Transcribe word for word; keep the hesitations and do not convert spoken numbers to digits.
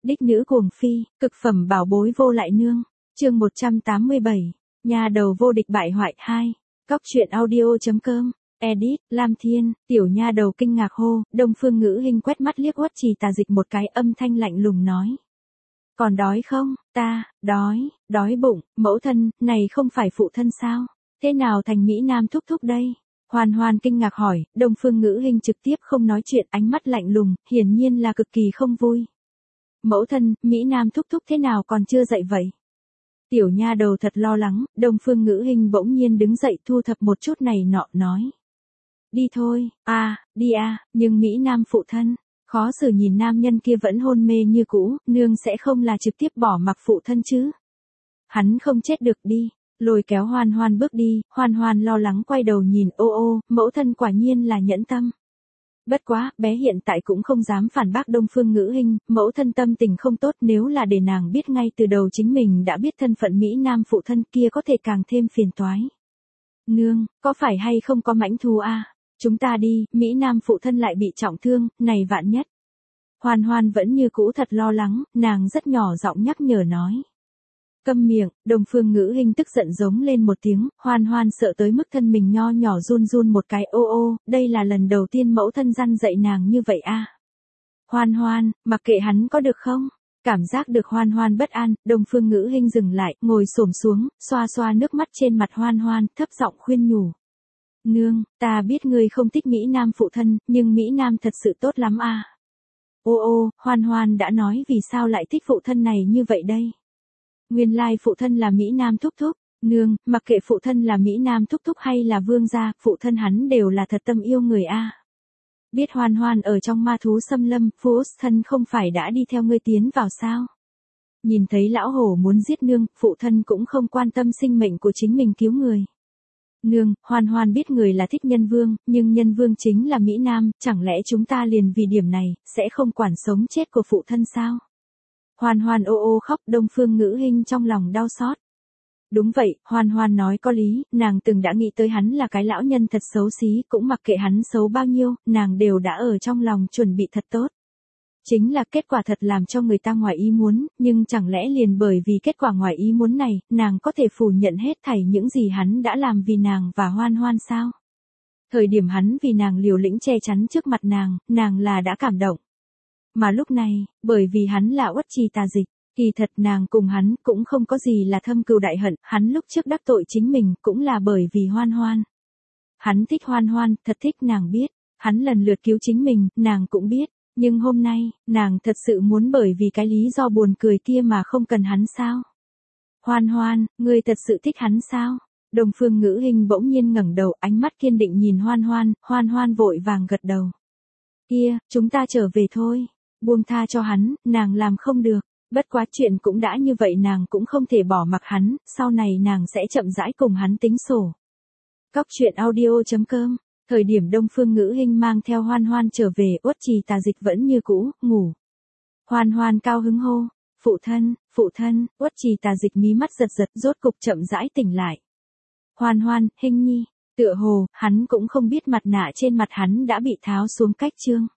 Đích nữ cuồng phi, cực phẩm bảo bối vô lại nương. Chương một trăm tám mươi bảy. Nhà đầu vô địch bại hoại hai. Cóc truyện audio.com. Edit, Lam Thiên, tiểu nha đầu kinh ngạc hô, Đông Phương Ngữ Hinh quét mắt liếc Uất Trì Tà Dịch một cái, âm thanh lạnh lùng nói. Còn đói không? Ta, đói, đói bụng, mẫu thân, này không phải phụ thân sao? Thế nào thành Mỹ Nam thúc thúc đây? Hoàn Hoàn kinh ngạc hỏi, Đông Phương Ngữ Hinh trực tiếp không nói chuyện, ánh mắt lạnh lùng, hiển nhiên là cực kỳ không vui. Mẫu thân, Mỹ Nam thúc thúc thế nào còn chưa dậy vậy? Tiểu nha đầu thật lo lắng, Đông Phương Ngữ Hinh bỗng nhiên đứng dậy thu thập một chút này nọ nói. Đi thôi, a, à, đi a, à, nhưng Mỹ Nam phụ thân, khó xử nhìn nam nhân kia vẫn hôn mê như cũ, nương sẽ không là trực tiếp bỏ mặc phụ thân chứ. Hắn không chết được đi, lôi kéo Hoan Hoan bước đi, Hoan Hoan lo lắng quay đầu nhìn, ô ô, mẫu thân quả nhiên là nhẫn tâm. Bất quá, bé hiện tại cũng không dám phản bác Đông Phương Ngữ Hinh, mẫu thân tâm tình không tốt, nếu là để nàng biết ngay từ đầu chính mình đã biết thân phận Mỹ Nam phụ thân kia có thể càng thêm phiền toái. Nương, có phải hay không có mãnh thú a? À? Chúng ta đi, Mỹ Nam phụ thân lại bị trọng thương, này vạn nhất. Hoan Hoan vẫn như cũ thật lo lắng, nàng rất nhỏ giọng nhắc nhở nói. Câm miệng, Đông Phương Ngữ Hinh tức giận giống lên một tiếng, Hoan Hoan sợ tới mức thân mình nho nhỏ run run một cái, ô ô, đây là lần đầu tiên mẫu thân răn dạy nàng như vậy a. À? Hoan Hoan, mặc kệ hắn có được không? Cảm giác được Hoan Hoan bất an, Đông Phương Ngữ Hinh dừng lại, ngồi xổm xuống, xoa xoa nước mắt trên mặt Hoan Hoan, thấp giọng khuyên nhủ. Nương, ta biết ngươi không thích Mỹ Nam phụ thân, nhưng Mỹ Nam thật sự tốt lắm a. À? Ô ô, Hoan Hoan đã nói vì sao lại thích phụ thân này như vậy đây? Nguyên lai phụ thân là Mỹ Nam thúc thúc, nương, mặc kệ phụ thân là Mỹ Nam thúc thúc hay là vương gia, phụ thân hắn đều là thật tâm yêu người a. À. Biết Hoan Hoan ở trong ma thú xâm lâm, Phú thân không phải đã đi theo ngươi tiến vào sao? Nhìn thấy lão hổ muốn giết nương, phụ thân cũng không quan tâm sinh mệnh của chính mình cứu người. Nương, Hoan Hoan biết người là thích nhân vương, nhưng nhân vương chính là Mỹ Nam, chẳng lẽ chúng ta liền vì điểm này, sẽ không quản sống chết của phụ thân sao? Hoan Hoan ô ô khóc, Đông Phương Ngữ Hinh trong lòng đau xót. Đúng vậy, Hoan Hoan nói có lý, nàng từng đã nghĩ tới hắn là cái lão nhân thật xấu xí, cũng mặc kệ hắn xấu bao nhiêu, nàng đều đã ở trong lòng chuẩn bị thật tốt. Chính là kết quả thật làm cho người ta ngoài ý muốn, nhưng chẳng lẽ liền bởi vì kết quả ngoài ý muốn này, nàng có thể phủ nhận hết thảy những gì hắn đã làm vì nàng và Hoan Hoan sao? Thời điểm hắn vì nàng liều lĩnh che chắn trước mặt nàng, nàng là đã cảm động. Mà lúc này, bởi vì hắn là Uất Trì Tà Dịch, kỳ thật nàng cùng hắn cũng không có gì là thâm cừu đại hận, hắn lúc trước đắc tội chính mình cũng là bởi vì Hoan Hoan. Hắn thích Hoan Hoan, thật thích nàng biết, hắn lần lượt cứu chính mình, nàng cũng biết, nhưng hôm nay, nàng thật sự muốn bởi vì cái lý do buồn cười kia mà không cần hắn sao? Hoan Hoan, ngươi thật sự thích hắn sao? Đông Phương Ngữ Hinh bỗng nhiên ngẩng đầu, ánh mắt kiên định nhìn Hoan Hoan, Hoan Hoan vội vàng gật đầu. Kia, chúng ta trở về thôi. Buông tha cho hắn, nàng làm không được, bất quá chuyện cũng đã như vậy nàng cũng không thể bỏ mặc hắn, sau này nàng sẽ chậm rãi cùng hắn tính sổ. Cóc truyện audio.com. Thời điểm Đông Phương Ngữ Hinh mang theo Hoan Hoan trở về, Uất Trì Tà Dịch vẫn như cũ, ngủ. Hoan Hoan cao hứng hô, phụ thân, phụ thân, Uất Trì Tà Dịch mí mắt giật giật, rốt cục chậm rãi tỉnh lại. Hoan Hoan, Hinh nhi, tựa hồ, hắn cũng không biết mặt nạ trên mặt hắn đã bị tháo xuống cách chương.